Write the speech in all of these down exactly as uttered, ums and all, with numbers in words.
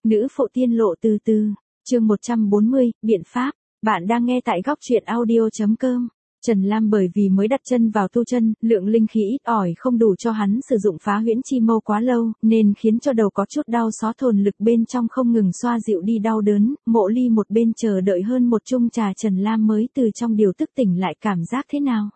Nữ phụ tiên lộ từ từ, chương một trăm bốn mươi, biện pháp, bạn đang nghe tại góc truyện audio.com. Trần Lam bởi vì mới đặt chân vào tu chân, lượng linh khí ít ỏi không đủ cho hắn sử dụng phá huyễn chi mâu quá lâu, nên khiến cho đầu có chút đau xót hồn lực bên trong không ngừng xoa dịu đi đau đớn, Mộ Ly một bên chờ đợi hơn một chung trà Trần Lam mới từ trong điều tức tỉnh lại cảm giác thế nào.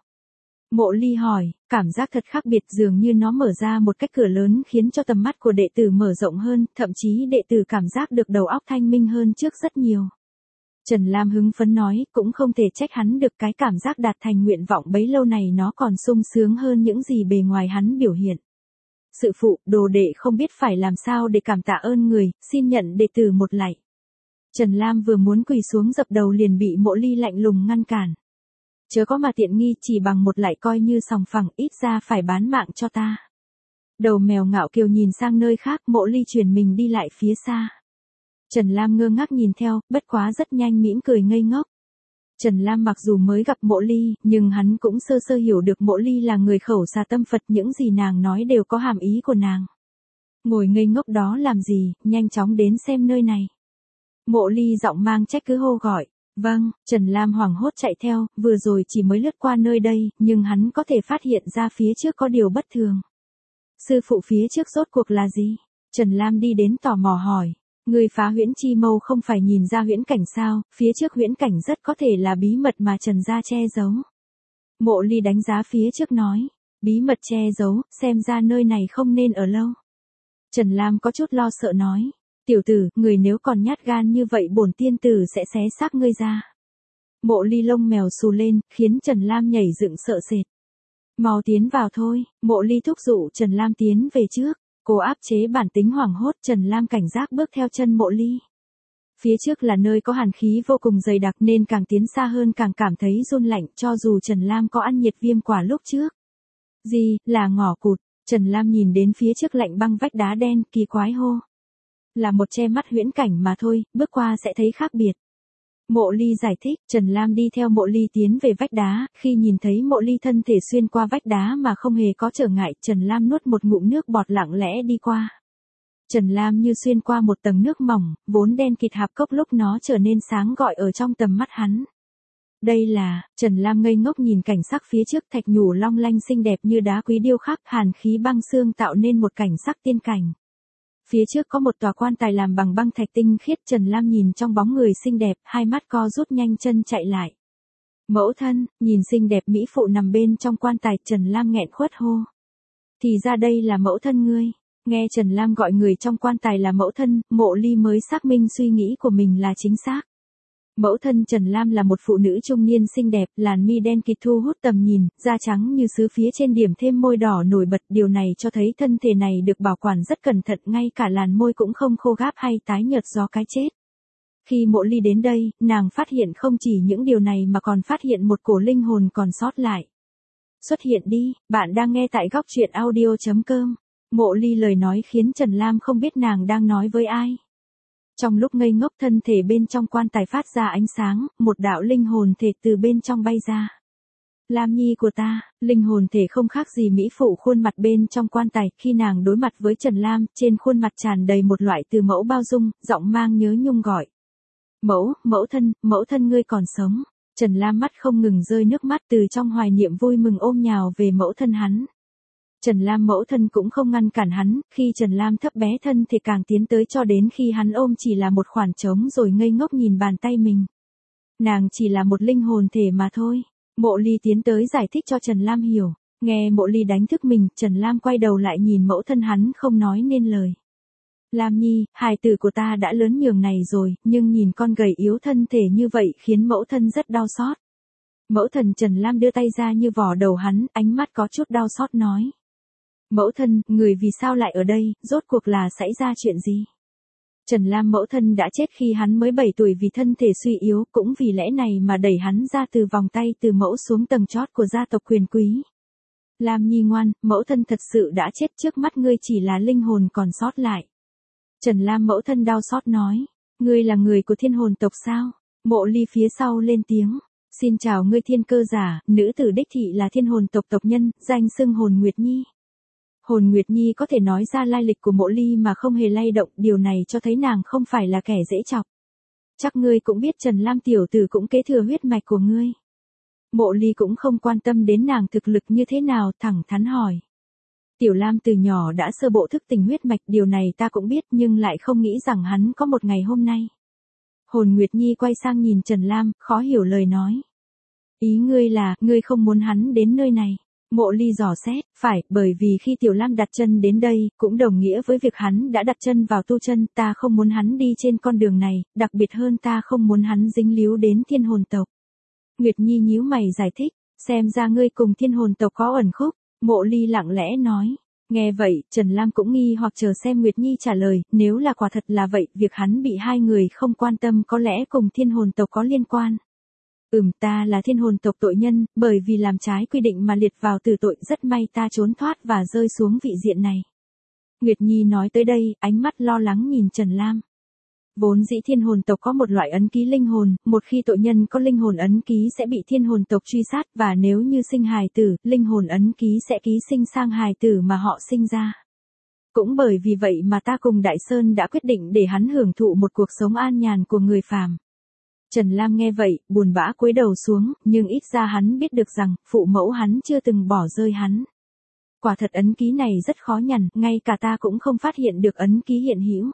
Mộ Ly hỏi, cảm giác thật khác biệt dường như nó mở ra một cách cửa lớn khiến cho tầm mắt của đệ tử mở rộng hơn, thậm chí đệ tử cảm giác được đầu óc thanh minh hơn trước rất nhiều. Trần Lam hứng phấn nói, cũng không thể trách hắn được, cái cảm giác đạt thành nguyện vọng bấy lâu này nó còn sung sướng hơn những gì bề ngoài hắn biểu hiện. Sự phụ, đồ đệ không biết phải làm sao để cảm tạ ơn người, xin nhận đệ tử một lạy. Trần Lam vừa muốn quỳ xuống dập đầu liền bị Mộ Ly lạnh lùng ngăn cản. Chớ có mà tiện nghi, chỉ bằng một lạy coi như sòng phẳng, ít ra phải bán mạng cho ta. Đầu mèo ngạo kiều nhìn sang nơi khác, Mộ Ly chuyển mình đi lại phía xa. Trần Lam ngơ ngác nhìn theo, bất quá rất nhanh mỉm cười ngây ngốc. Trần Lam mặc dù mới gặp Mộ Ly, nhưng hắn cũng sơ sơ hiểu được Mộ Ly là người khẩu xà tâm Phật, những gì nàng nói đều có hàm ý của nàng. Ngồi ngây ngốc đó làm gì, nhanh chóng đến xem nơi này. Mộ Ly giọng mang trách cứ hô gọi. Vâng, Trần Lam hoảng hốt chạy theo, vừa rồi chỉ mới lướt qua nơi đây, nhưng hắn có thể phát hiện ra phía trước có điều bất thường. Sư phụ phía trước rốt cuộc là gì? Trần Lam đi đến tò mò hỏi. Người phá huyễn chi mâu không phải nhìn ra huyễn cảnh sao, phía trước huyễn cảnh rất có thể là bí mật mà Trần gia che giấu. Mộ Ly đánh giá phía trước nói, bí mật che giấu, xem ra nơi này không nên ở lâu. Trần Lam có chút lo sợ nói, tiểu tử, người nếu còn nhát gan như vậy bổn tiên tử sẽ xé xác ngươi ra. Mộ Ly lông mèo xù lên, khiến Trần Lam nhảy dựng sợ sệt. Mau tiến vào thôi, Mộ Ly thúc dụ Trần Lam tiến về trước. Cô áp chế bản tính hoảng hốt, Trần Lam cảnh giác bước theo chân Mộ Ly. Phía trước là nơi có hàn khí vô cùng dày đặc nên càng tiến xa hơn càng cảm thấy run lạnh, cho dù Trần Lam có ăn nhiệt viêm quả lúc trước. Gì, là ngỏ cụt, Trần Lam nhìn đến phía trước lạnh băng vách đá đen, kỳ quái hô. Là một che mắt huyễn cảnh mà thôi, bước qua sẽ thấy khác biệt. Mộ Ly giải thích, Trần Lam đi theo Mộ Ly tiến về vách đá, khi nhìn thấy Mộ Ly thân thể xuyên qua vách đá mà không hề có trở ngại, Trần Lam nuốt một ngụm nước bọt lặng lẽ đi qua. Trần Lam như xuyên qua một tầng nước mỏng, vốn đen kịt hạp cốc lúc nó trở nên sáng gọi ở trong tầm mắt hắn. Đây là, Trần Lam ngây ngốc nhìn cảnh sắc phía trước, thạch nhũ long lanh xinh đẹp như đá quý điêu khắc, hàn khí băng xương tạo nên một cảnh sắc tiên cảnh. Phía trước có một tòa quan tài làm bằng băng thạch tinh khiết, Trần Lam nhìn trong bóng người xinh đẹp, hai mắt co rút nhanh chân chạy lại. Mẫu thân, nhìn xinh đẹp mỹ phụ nằm bên trong quan tài, Trần Lam nghẹn khuất hô. Thì ra đây là mẫu thân ngươi. Nghe Trần Lam gọi người trong quan tài là mẫu thân, Mộ Ly mới xác minh suy nghĩ của mình là chính xác. Mẫu thân Trần Lam là một phụ nữ trung niên xinh đẹp, làn mi đen kịt thu hút tầm nhìn, da trắng như sứ phía trên điểm thêm môi đỏ nổi bật, điều này cho thấy thân thể này được bảo quản rất cẩn thận, ngay cả làn môi cũng không khô gáp hay tái nhợt do cái chết. Khi Mộ Ly đến đây, nàng phát hiện không chỉ những điều này mà còn phát hiện một cổ linh hồn còn sót lại. Xuất hiện đi, bạn đang nghe tại góc truyện audio.com. Mộ Ly lời nói khiến Trần Lam không biết nàng đang nói với ai. Trong lúc ngây ngốc, thân thể bên trong quan tài phát ra ánh sáng, một đạo linh hồn thể từ bên trong bay ra. Lam nhi của ta, linh hồn thể không khác gì mỹ phụ khuôn mặt bên trong quan tài, khi nàng đối mặt với Trần Lam, trên khuôn mặt tràn đầy một loại từ mẫu bao dung, giọng mang nhớ nhung gọi. Mẫu, mẫu thân, mẫu thân ngươi còn sống. Trần Lam mắt không ngừng rơi nước mắt, từ trong hoài niệm vui mừng ôm nhào về mẫu thân hắn. Trần Lam mẫu thân cũng không ngăn cản hắn, khi Trần Lam thấp bé thân thì càng tiến tới cho đến khi hắn ôm chỉ là một khoảng trống rồi ngây ngốc nhìn bàn tay mình. Nàng chỉ là một linh hồn thể mà thôi. Mộ Ly tiến tới giải thích cho Trần Lam hiểu. Nghe Mộ Ly đánh thức mình, Trần Lam quay đầu lại nhìn mẫu thân hắn không nói nên lời. Lam nhi, hài tử của ta đã lớn nhường này rồi, nhưng nhìn con gầy yếu thân thể như vậy khiến mẫu thân rất đau xót. Mẫu thân Trần Lam đưa tay ra như vò đầu hắn, ánh mắt có chút đau xót nói. Mẫu thân, người vì sao lại ở đây, rốt cuộc là xảy ra chuyện gì? Trần Lam mẫu thân đã chết khi hắn mới bảy tuổi vì thân thể suy yếu, cũng vì lẽ này mà đẩy hắn ra từ vòng tay từ mẫu xuống tầng chót của gia tộc quyền quý. Lam nhi ngoan, mẫu thân thật sự đã chết, trước mắt ngươi chỉ là linh hồn còn sót lại. Trần Lam mẫu thân đau xót nói, ngươi là người của thiên hồn tộc sao? Mộ Ly phía sau lên tiếng. Xin chào ngươi thiên cơ giả, nữ tử đích thị là thiên hồn tộc tộc nhân, danh xưng hồn Nguyệt Nhi. Hồn Nguyệt Nhi có thể nói ra lai lịch của Mộ Ly mà không hề lay động, điều này cho thấy nàng không phải là kẻ dễ chọc. Chắc ngươi cũng biết Trần Lam tiểu tử cũng kế thừa huyết mạch của ngươi. Mộ Ly cũng không quan tâm đến nàng thực lực như thế nào, thẳng thắn hỏi. Tiểu Lam từ nhỏ đã sơ bộ thức tỉnh huyết mạch, điều này ta cũng biết nhưng lại không nghĩ rằng hắn có một ngày hôm nay. Hồn Nguyệt Nhi quay sang nhìn Trần Lam, khó hiểu lời nói. Ý ngươi là, ngươi không muốn hắn đến nơi này. Mộ Ly dò xét, phải, bởi vì khi Tiểu Lam đặt chân đến đây, cũng đồng nghĩa với việc hắn đã đặt chân vào tu chân, ta không muốn hắn đi trên con đường này, đặc biệt hơn ta không muốn hắn dính líu đến thiên hồn tộc. Nguyệt Nhi nhíu mày giải thích, xem ra ngươi cùng thiên hồn tộc có ẩn khúc. Mộ Ly lặng lẽ nói. Nghe vậy, Trần Lam cũng nghi hoặc chờ xem Nguyệt Nhi trả lời, nếu là quả thật là vậy, việc hắn bị hai người không quan tâm có lẽ cùng thiên hồn tộc có liên quan. Ừm, ta là thiên hồn tộc tội nhân, bởi vì làm trái quy định mà liệt vào tử tội, rất may ta trốn thoát và rơi xuống vị diện này. Nguyệt Nhi nói tới đây, ánh mắt lo lắng nhìn Trần Lam. Vốn dĩ thiên hồn tộc có một loại ấn ký linh hồn, một khi tội nhân có linh hồn ấn ký sẽ bị thiên hồn tộc truy sát, và nếu như sinh hài tử, linh hồn ấn ký sẽ ký sinh sang hài tử mà họ sinh ra. Cũng bởi vì vậy mà ta cùng Đại Sơn đã quyết định để hắn hưởng thụ một cuộc sống an nhàn của người phàm. Trần Lam nghe vậy, buồn bã cúi đầu xuống, nhưng ít ra hắn biết được rằng, phụ mẫu hắn chưa từng bỏ rơi hắn. Quả thật ấn ký này rất khó nhằn, ngay cả ta cũng không phát hiện được ấn ký hiện hữu.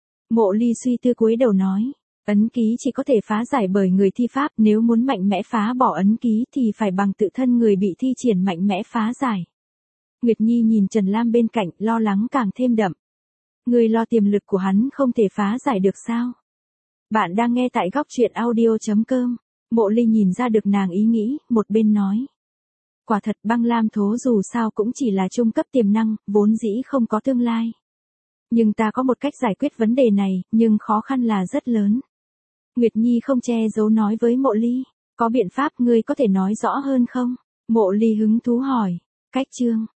Mộ Ly suy tư cúi đầu nói, ấn ký chỉ có thể phá giải bởi người thi pháp, nếu muốn mạnh mẽ phá bỏ ấn ký thì phải bằng tự thân người bị thi triển mạnh mẽ phá giải. Nguyệt Nhi nhìn Trần Lam bên cạnh, lo lắng càng thêm đậm. Người lo tiềm lực của hắn không thể phá giải được sao? Bạn đang nghe tại góc truyện audio chấm com. Mộ Ly nhìn ra được nàng ý nghĩ, một bên nói. Quả thật băng lam thố dù sao cũng chỉ là trung cấp tiềm năng, vốn dĩ không có tương lai. Nhưng ta có một cách giải quyết vấn đề này, nhưng khó khăn là rất lớn. Nguyệt Nhi không che giấu nói với Mộ Ly. Có biện pháp ngươi có thể nói rõ hơn không? Mộ Ly hứng thú hỏi. Cách chương.